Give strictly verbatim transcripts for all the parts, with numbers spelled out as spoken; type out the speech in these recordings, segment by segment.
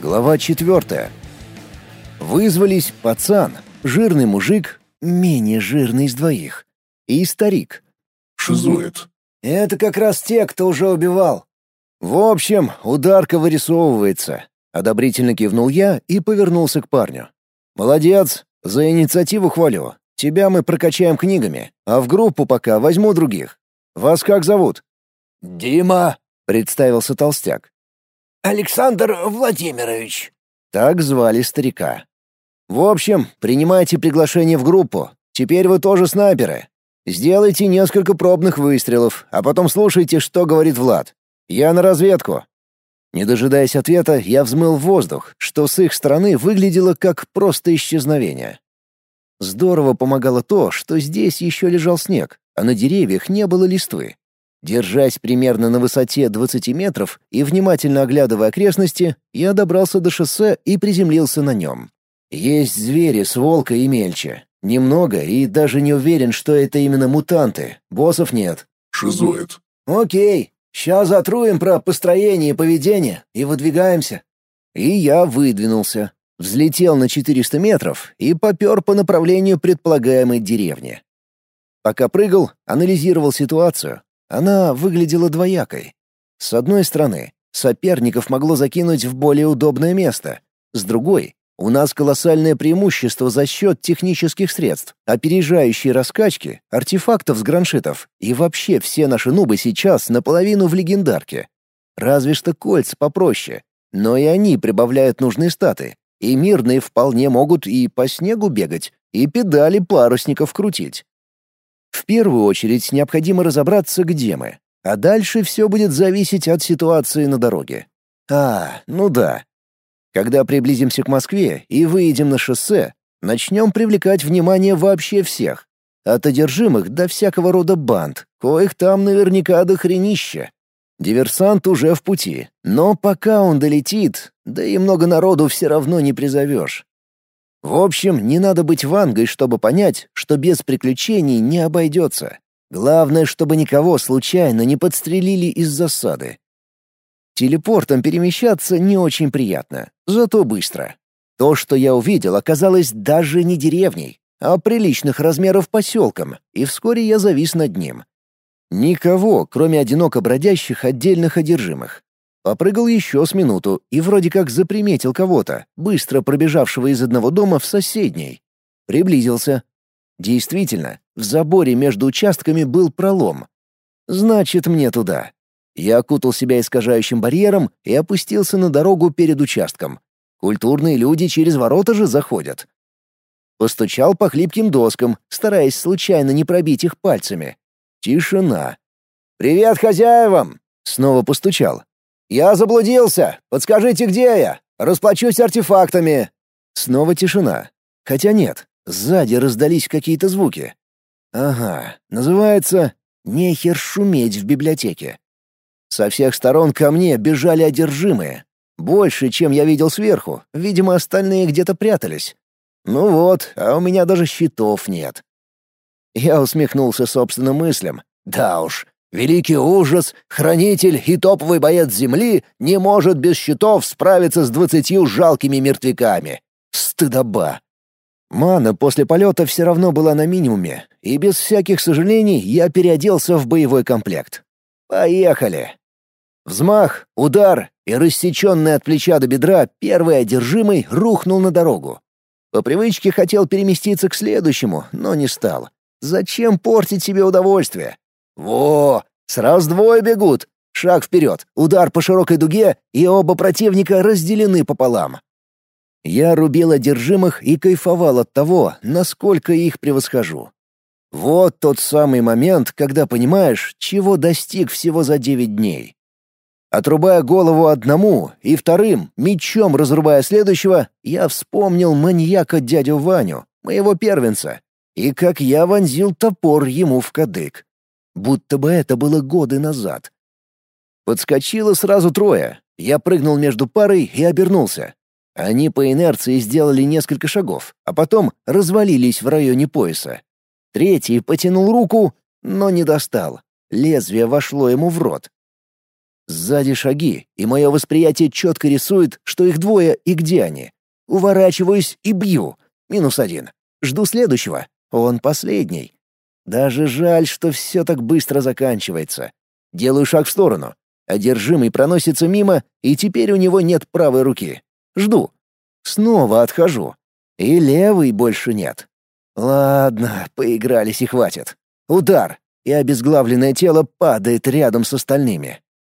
Глава четвертая. Вызвались пацан, жирный мужик, менее жирный из двоих, и старик. Шизоид. Это как раз те, кто уже убивал. В общем, ударка вырисовывается. Одобрительно кивнул я и повернулся к парню. Молодец, за инициативу хвалю. Тебя мы прокачаем книгами, а в группу пока возьму других. Вас как зовут? Дима, представился толстяк. Александр Владимирович. Так звали старика. В общем, принимайте приглашение в группу. Теперь вы тоже снайперы. Сделайте несколько пробных выстрелов, а потом слушайте, что говорит Влад. Я на разведку. Не дожидаясь ответа, я взмыл в воздух, что с их стороны выглядело как просто исчезновение. Здорово помогало то, что здесь еще лежал снег, а на деревьях не было листвы. Держась примерно на высоте двадцати метров и внимательно оглядывая окрестности, я добрался до шоссе и приземлился на нем. Есть звери с волка и мельче. Немного, и даже не уверен, что это именно мутанты. Боссов нет. Шизоид. Окей, сейчас затруем про построение и поведение и выдвигаемся. И я выдвинулся. Взлетел на четыреста метров и попер по направлению предполагаемой деревни. Пока прыгал, анализировал ситуацию. Она выглядела двоякой. С одной стороны, соперников могло закинуть в более удобное место. С другой, у нас колоссальное преимущество за счет технических средств, опережающие раскачки, артефактов с граншитов, и вообще все наши нубы сейчас наполовину в легендарке. Разве что кольца попроще, но и они прибавляют нужные статы, и мирные вполне могут и по снегу бегать, и педали парусников крутить. В первую очередь необходимо разобраться, где мы, а дальше все будет зависеть от ситуации на дороге. А, ну да. Когда приблизимся к Москве и выедем на шоссе, начнем привлекать внимание вообще всех. От одержимых до всякого рода банд, коих там наверняка дохренища. Диверсант уже в пути, но пока он долетит, да и много народу все равно не призовешь. В общем, не надо быть вангой, чтобы понять, что без приключений не обойдется. Главное, чтобы никого случайно не подстрелили из засады. Телепортом перемещаться не очень приятно, зато быстро. То, что я увидел, оказалось даже не деревней, а приличных размеров поселком, и вскоре я завис над ним. Никого, кроме одиноко бродящих отдельных одержимых. Попрыгал еще с минуту и вроде как заприметил кого-то, быстро пробежавшего из одного дома в соседний. Приблизился. Действительно, в заборе между участками был пролом. Значит, мне туда. Я окутал себя искажающим барьером и опустился на дорогу перед участком. Культурные люди через ворота же заходят. Постучал по хлипким доскам, стараясь случайно не пробить их пальцами. Тишина. «Привет хозяевам!» Снова постучал. «Я заблудился! Подскажите, где я? Расплачусь артефактами!» Снова тишина. Хотя нет, сзади раздались какие-то звуки. Ага, называется «Нехер шуметь в библиотеке». Со всех сторон ко мне бежали одержимые. Больше, чем я видел сверху. Видимо, остальные где-то прятались. Ну вот, а у меня даже щитов нет. Я усмехнулся собственным мыслям. Да уж, великий ужас, хранитель и топовый боец земли не может без щитов справиться с двадцатью жалкими мертвяками. Стыдоба. Мана после полета все равно была на минимуме, и без всяких сожалений я переоделся в боевой комплект. Поехали. Взмах, удар, и рассеченный от плеча до бедра первый одержимый рухнул на дорогу. По привычке хотел переместиться к следующему, но не стал. Зачем портить себе удовольствие? Во! Сразу двое бегут. Шаг вперед, удар по широкой дуге, и оба противника разделены пополам. Я рубил одержимых и кайфовал от того, насколько их превосхожу. Вот тот самый момент, когда понимаешь, чего достиг всего за девять дней. Отрубая голову одному и вторым, мечом разрубая следующего, я вспомнил маньяка дядю Ваню, моего первенца, и как я вонзил топор ему в кадык. Будто бы это было годы назад. Подскочило сразу трое. Я прыгнул между парой и обернулся. Они по инерции сделали несколько шагов, а потом развалились в районе пояса. Третий потянул руку, но не достал. Лезвие вошло ему в рот. Сзади шаги, и мое восприятие четко рисует, что их двое и где они. Уворачиваюсь и бью. Минус один. Жду следующего. Он последний. Даже жаль, что все так быстро заканчивается. Делаю шаг в сторону. Одержимый проносится мимо, и теперь у него нет правой руки. Жду. Снова отхожу. И левой больше нет. Ладно, поигрались и хватит. Удар, и обезглавленное тело падает рядом с остальными.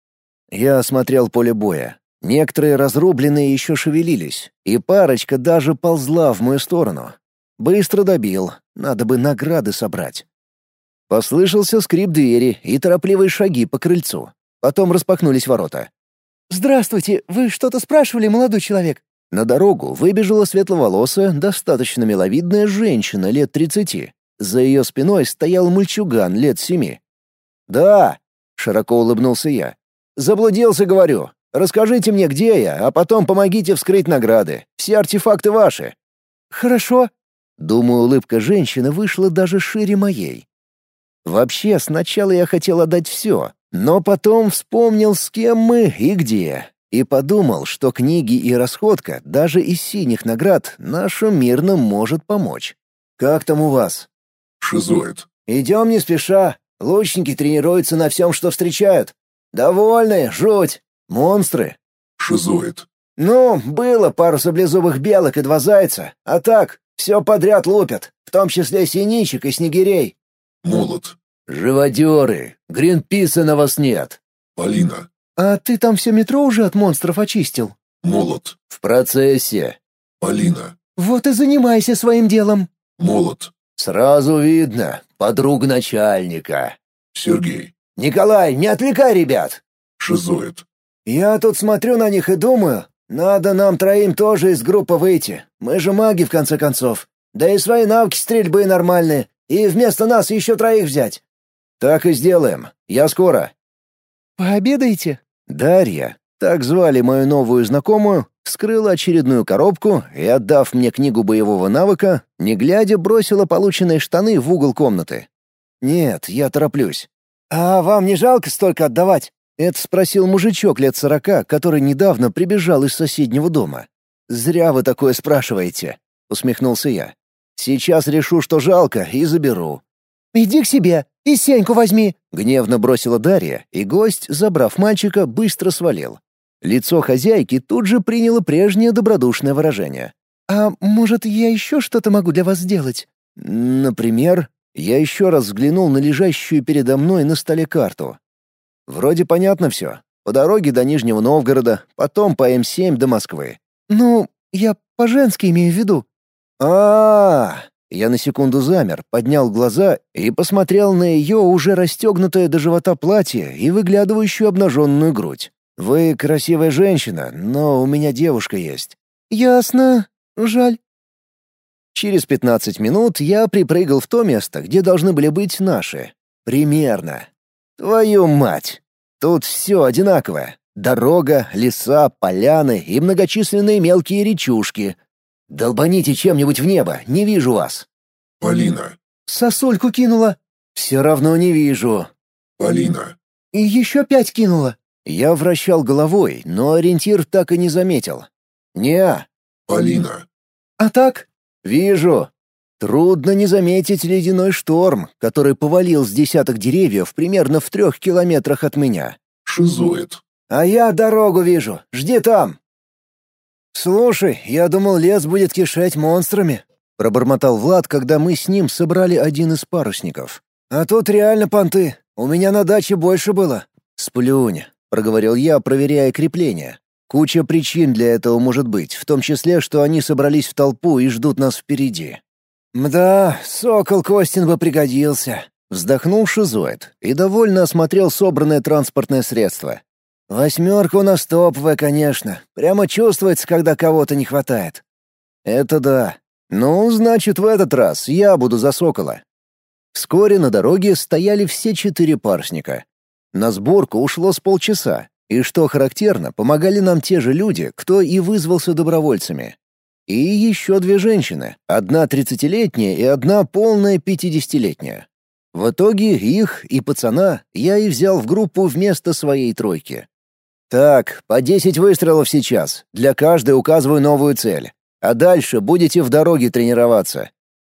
Я осмотрел поле боя. Некоторые разрубленные еще шевелились, и парочка даже ползла в мою сторону. Быстро добил, надо бы награды собрать. Послышался скрип двери и торопливые шаги по крыльцу. Потом распахнулись ворота. «Здравствуйте, вы что-то спрашивали, молодой человек?» На дорогу выбежала светловолосая, достаточно миловидная женщина лет тридцати. За ее спиной стоял мальчуган лет семи. «Да», — широко улыбнулся я. «Заблудился, говорю. Расскажите мне, где я, а потом помогите вскрыть награды. Все артефакты ваши». «Хорошо». Думаю, улыбка женщины вышла даже шире моей. Вообще, сначала я хотел отдать все, но потом вспомнил, с кем мы и где, и подумал, что книги и расходка даже из синих наград нашим мирным может помочь. «Как там у вас?» Шизоид. «Идем не спеша. Лучники тренируются на всем, что встречают. Довольны, жуть. Монстры». Шизоид. «Ну, было пару саблезубых белок и два зайца, а так, все подряд лупят, в том числе синичек и снегирей». Молот. «Живодеры, Гринписа на вас нет». Полина. «А ты там все метро уже от монстров очистил?» Молот. «В процессе». Полина. «Вот и занимайся своим делом». Молот. «Сразу видно, подруга начальника». Сергей. «Николай, не отвлекай ребят». Шизоид. «Я тут смотрю на них и думаю, надо нам троим тоже из группы выйти. Мы же маги, в конце концов. Да и свои навыки стрельбы нормальные. И вместо нас еще троих взять». «Так и сделаем. Я скоро». «Пообедаете?» Дарья, так звали мою новую знакомую, вскрыла очередную коробку и, отдав мне книгу боевого навыка, не глядя, бросила полученные штаны в угол комнаты. «Нет, я тороплюсь». «А вам не жалко столько отдавать?» — это спросил мужичок лет сорока, который недавно прибежал из соседнего дома. «Зря вы такое спрашиваете», — усмехнулся я. «Сейчас решу, что жалко, и заберу». «Иди к себе и Сеньку возьми!» — гневно бросила Дарья, и гость, забрав мальчика, быстро свалил. Лицо хозяйки тут же приняло прежнее добродушное выражение. «А может, я еще что-то могу для вас сделать?» «Например?» Я еще раз взглянул на лежащую передо мной на столе карту. Вроде понятно все. По дороге до Нижнего Новгорода, потом по М семь до Москвы. «Ну, я по-женски имею в виду». А-а-а! Я на секунду замер, поднял глаза и посмотрел на ее уже расстегнутое до живота платье и выглядывающую обнаженную грудь. «Вы красивая женщина, но у меня девушка есть». «Ясно. Жаль». Через пятнадцать минут я припрыгал в то место, где должны были быть наши. Примерно. Твою мать! Тут все одинаковое. Дорога, леса, поляны и многочисленные мелкие речушки. Долбаните чем-нибудь в небо, не вижу вас. Полина. «Сосульку кинула». Все равно не вижу. Полина. «И еще пять кинула». Я вращал головой, но ориентир так и не заметил. «Не-а». Полина. «А так?» «Вижу. Трудно не заметить ледяной шторм, который повалил с десяток деревьев примерно в трех километрах от меня. Шизоид. А я дорогу вижу. Жди там». «Слушай, я думал, лес будет кишеть монстрами», — пробормотал Влад, когда мы с ним собрали один из парусников. «А тут реально понты. У меня на даче больше было». «Сплюнь», — проговорил я, проверяя крепление. «Куча причин для этого может быть, в том числе, что они собрались в толпу и ждут нас впереди». «Мда, сокол Костин бы пригодился», — вздохнул шизоид и довольно осмотрел собранное транспортное средство. «Восьмерка у нас топовая, конечно. Прямо чувствуется, когда кого-то не хватает». «Это да. Ну, значит, в этот раз я буду за сокола». Вскоре на дороге стояли все четыре парусника. На сборку ушло с полчаса, и, что характерно, помогали нам те же люди, кто и вызвался добровольцами. И еще две женщины, одна тридцатилетняя и одна полная пятидесятилетняя. В итоге их и пацана я и взял в группу вместо своей тройки. Так, по десять выстрелов сейчас. Для каждой указываю новую цель. А дальше будете в дороге тренироваться.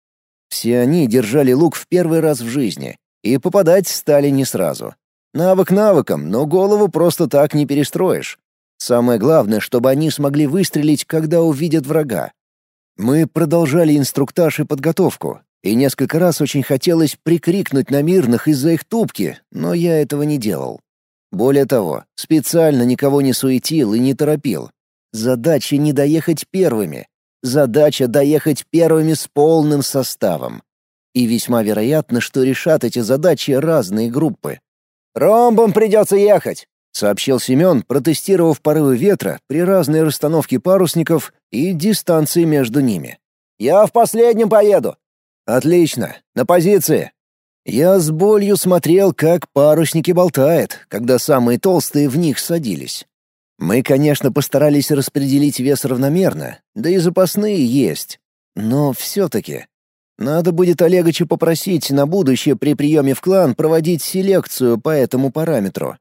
Все они держали лук в первый раз в жизни, и попадать стали не сразу. Навык навыком, но голову просто так не перестроишь. Самое главное, чтобы они смогли выстрелить, когда увидят врага. Мы продолжали инструктаж и подготовку, и несколько раз очень хотелось прикрикнуть на мирных из-за их тупки, но я этого не делал. Более того, специально никого не суетил и не торопил. Задача не доехать первыми. Задача доехать первыми с полным составом. И весьма вероятно, что решат эти задачи разные группы. «Ромбом придется ехать», — сообщил Семен, протестировав порывы ветра при разной расстановке парусников и дистанции между ними. «Я в последнем поеду». «Отлично. На позиции». Я с болью смотрел, как парусники болтают, когда самые толстые в них садились. Мы, конечно, постарались распределить вес равномерно, да и запасные есть. Но все-таки надо будет Олегыча попросить на будущее при приеме в клан проводить селекцию по этому параметру.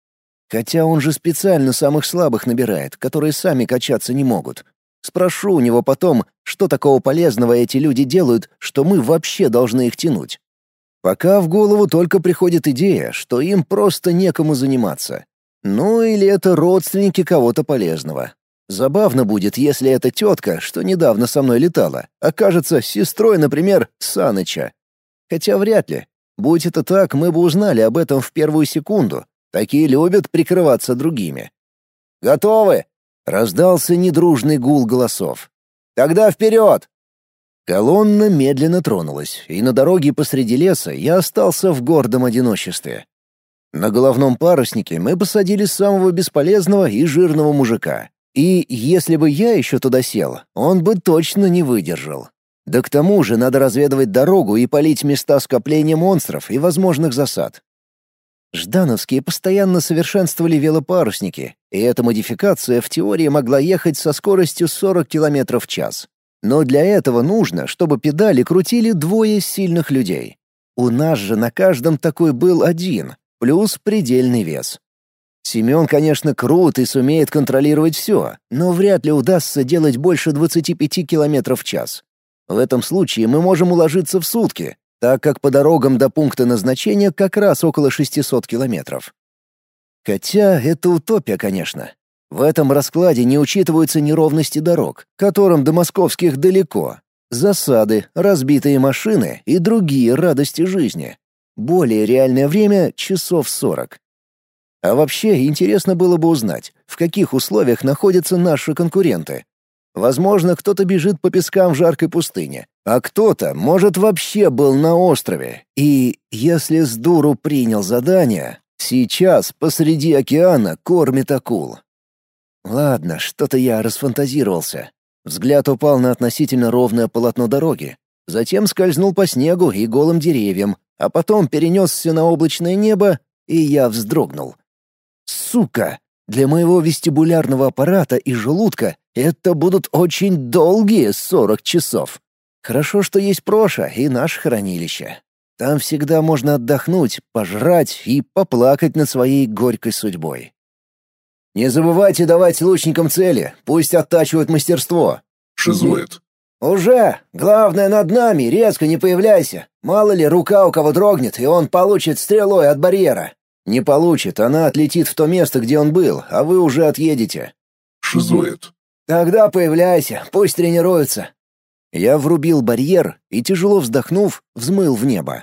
Хотя он же специально самых слабых набирает, которые сами качаться не могут. Спрошу у него потом, что такого полезного эти люди делают, что мы вообще должны их тянуть. Пока в голову только приходит идея, что им просто некому заниматься. Ну или это родственники кого-то полезного. Забавно будет, если эта тетка, что недавно со мной летала, окажется сестрой, например, Саныча. Хотя вряд ли. Будь это так, мы бы узнали об этом в первую секунду. Такие любят прикрываться другими. «Готовы?» — раздался недружный гул голосов. «Тогда вперед!» Колонна медленно тронулась, и на дороге посреди леса я остался в гордом одиночестве. На головном паруснике мы посадили самого бесполезного и жирного мужика. И если бы я еще туда сел, он бы точно не выдержал. Да к тому же надо разведывать дорогу и палить места скопления монстров и возможных засад. Ждановские постоянно совершенствовали велопарусники, и эта модификация в теории могла ехать со скоростью сорок километров в час. Но для этого нужно, чтобы педали крутили двое сильных людей. У нас же на каждом такой был один, плюс предельный вес. Семен, конечно, крут и сумеет контролировать все, но вряд ли удастся делать больше двадцати пяти километров в час. В этом случае мы можем уложиться в сутки, так как по дорогам до пункта назначения как раз около шестисот километров. Хотя это утопия, конечно. В этом раскладе не учитываются неровности дорог, которым до московских далеко, засады, разбитые машины и другие радости жизни. Более реальное время — часов сорок. А вообще интересно было бы узнать, в каких условиях находятся наши конкуренты. Возможно, кто-то бежит по пескам в жаркой пустыне, а кто-то, может, вообще был на острове. И если с дуру принял задание, сейчас посреди океана кормит акул. Ладно, что-то я расфантазировался. Взгляд упал на относительно ровное полотно дороги, затем скользнул по снегу и голым деревьям, а потом перенесся на облачное небо, и я вздрогнул. Сука! Для моего вестибулярного аппарата и желудка это будут очень долгие сорок часов. Хорошо, что есть Проша и наше хранилище. Там всегда можно отдохнуть, пожрать и поплакать над своей горькой судьбой. Не забывайте давать лучникам цели, пусть оттачивают мастерство. Шизоид. Уже. Главное, над нами, резко не появляйся. Мало ли, рука у кого дрогнет, и он получит стрелой от барьера. Не получит, она отлетит в то место, где он был, а вы уже отъедете. Шизоид. Тогда появляйся, пусть тренируются. Я врубил барьер и, тяжело вздохнув, взмыл в небо.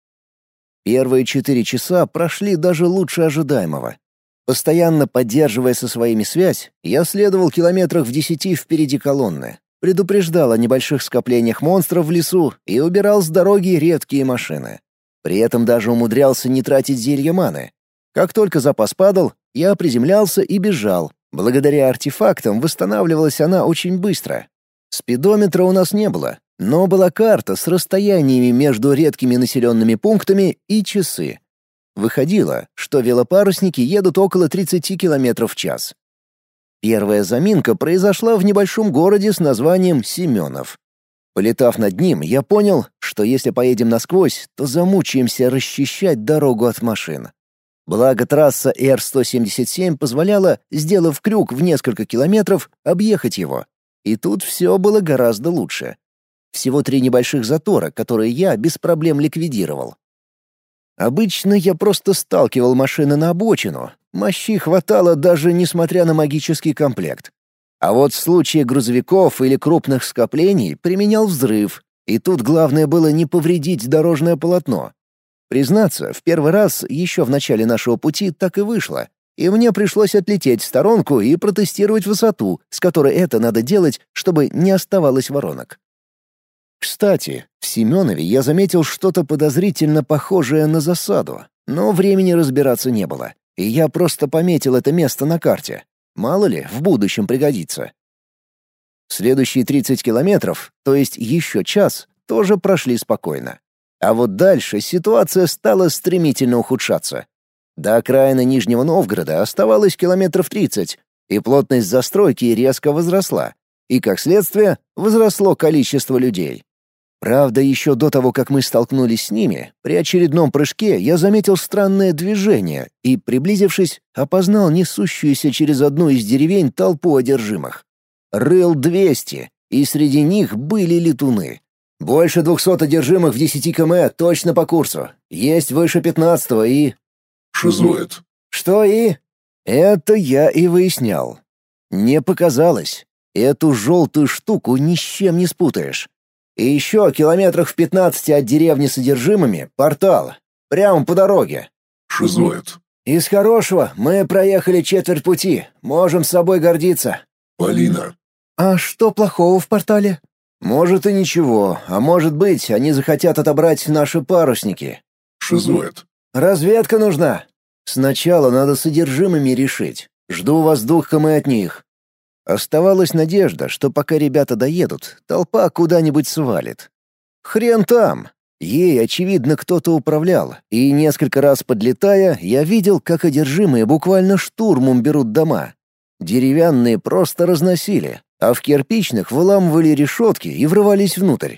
Первые четыре часа прошли даже лучше ожидаемого. Постоянно поддерживая со своими связь, я следовал километрах в десяти впереди колонны, предупреждал о небольших скоплениях монстров в лесу и убирал с дороги редкие машины. При этом даже умудрялся не тратить зелья маны. Как только запас падал, я приземлялся и бежал. Благодаря артефактам восстанавливалась она очень быстро. Спидометра у нас не было, но была карта с расстояниями между редкими населенными пунктами и часы. Выходило, что велопарусники едут около тридцати километров в час. Первая заминка произошла в небольшом городе с названием Семенов. Полетав над ним, я понял, что если поедем насквозь, то замучаемся расчищать дорогу от машин. Благо трасса Р сто семьдесят семь позволяла, сделав крюк в несколько километров, объехать его. И тут все было гораздо лучше. Всего три небольших затора, которые я без проблем ликвидировал. Обычно я просто сталкивал машины на обочину. Мощи хватало даже несмотря на магический комплект. А вот в случае грузовиков или крупных скоплений применял взрыв. И тут главное было не повредить дорожное полотно. Признаться, в первый раз еще в начале нашего пути так и вышло. И мне пришлось отлететь в сторонку и протестировать высоту, с которой это надо делать, чтобы не оставалось воронок. Кстати, в Семенове я заметил что-то подозрительно похожее на засаду, но времени разбираться не было, и я просто пометил это место на карте. Мало ли, в будущем пригодится. Следующие тридцать километров, то есть еще час, тоже прошли спокойно. А вот дальше ситуация стала стремительно ухудшаться. До окраины Нижнего Новгорода оставалось километров тридцать, и плотность застройки резко возросла, и, как следствие, возросло количество людей. Правда, еще до того, как мы столкнулись с ними, при очередном прыжке я заметил странное движение и, приблизившись, опознал несущуюся через одну из деревень толпу одержимых. Рыл двести, и среди них были летуны. Больше двухсот одержимых в десяти километрах точно по курсу. Есть выше пятнадцатого и... Шизоид. Что и? Это я и выяснял. Не показалось. Эту желтую штуку ни с чем не спутаешь. И еще километрах в пятнадцати от деревни с одержимыми — портал. Прямо по дороге. Шизоид. Из хорошего мы проехали четверть пути. Можем с собой гордиться. Полина. А что плохого в портале? Может и ничего, а может быть, они захотят отобрать наши парусники. Шизоид. Разведка нужна. Сначала надо с одержимыми решить. Жду вас двух км от них. Оставалась надежда, что пока ребята доедут, толпа куда-нибудь свалит. Хрен там. Ей, очевидно, кто-то управлял, и несколько раз подлетая, я видел, как одержимые буквально штурмом берут дома. Деревянные просто разносили, а в кирпичных выламывали решетки и врывались внутрь.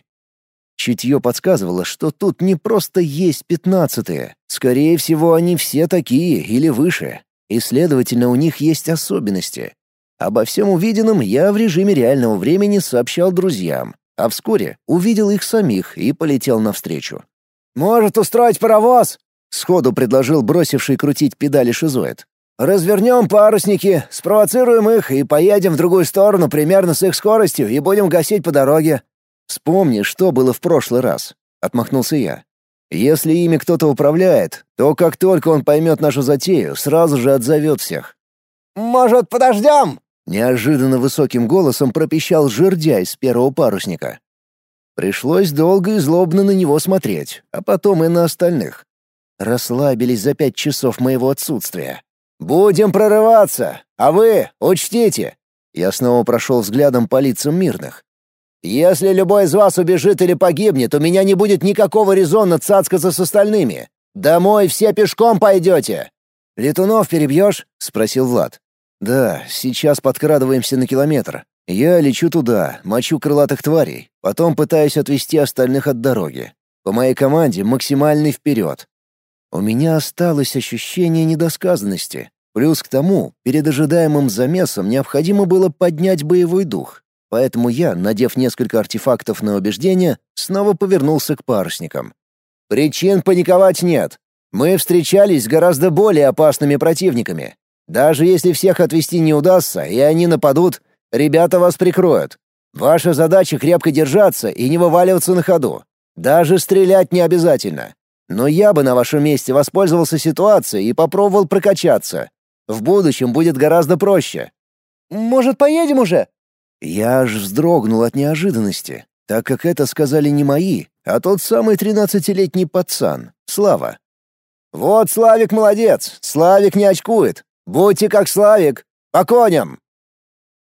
Чутье подсказывало, что тут не просто есть пятнадцатые. Скорее всего, они все такие или выше, и, следовательно, у них есть особенности. Обо всем увиденном я в режиме реального времени сообщал друзьям, а вскоре увидел их самих и полетел навстречу. «Может устроить паровоз?» — сходу предложил бросивший крутить педали шизоид. «Развернем парусники, спровоцируем их и поедем в другую сторону примерно с их скоростью и будем гасить по дороге». «Вспомни, что было в прошлый раз», — отмахнулся я. «Если ими кто-то управляет, то как только он поймет нашу затею, сразу же отзовет всех». «Может, подождем?» Неожиданно высоким голосом пропищал жердяй с первого парусника. Пришлось долго и злобно на него смотреть, а потом и на остальных. Расслабились за пять часов моего отсутствия. «Будем прорываться, а вы учтите!» Я снова прошел взглядом по лицам мирных. «Если любой из вас убежит или погибнет, у меня не будет никакого резона цацкаться с остальными. Домой все пешком пойдете!» «Летунов перебьешь?» — спросил Влад. «Да, сейчас подкрадываемся на километр. Я лечу туда, мочу крылатых тварей, потом пытаюсь отвести остальных от дороги. По моей команде максимальный вперед». У меня осталось ощущение недосказанности. Плюс к тому, перед ожидаемым замесом необходимо было поднять боевой дух. Поэтому я, надев несколько артефактов на убеждение, снова повернулся к парусникам. «Причин паниковать нет. Мы встречались с гораздо более опасными противниками. Даже если всех отвести не удастся, и они нападут, ребята вас прикроют. Ваша задача — крепко держаться и не вываливаться на ходу. Даже стрелять не обязательно. Но я бы на вашем месте воспользовался ситуацией и попробовал прокачаться. В будущем будет гораздо проще». «Может, поедем уже?» Я аж вздрогнул от неожиданности, так как это сказали не мои, а тот самый тринадцатилетний пацан, Слава. «Вот Славик молодец, Славик не очкует. Будьте как Славик, по коням!»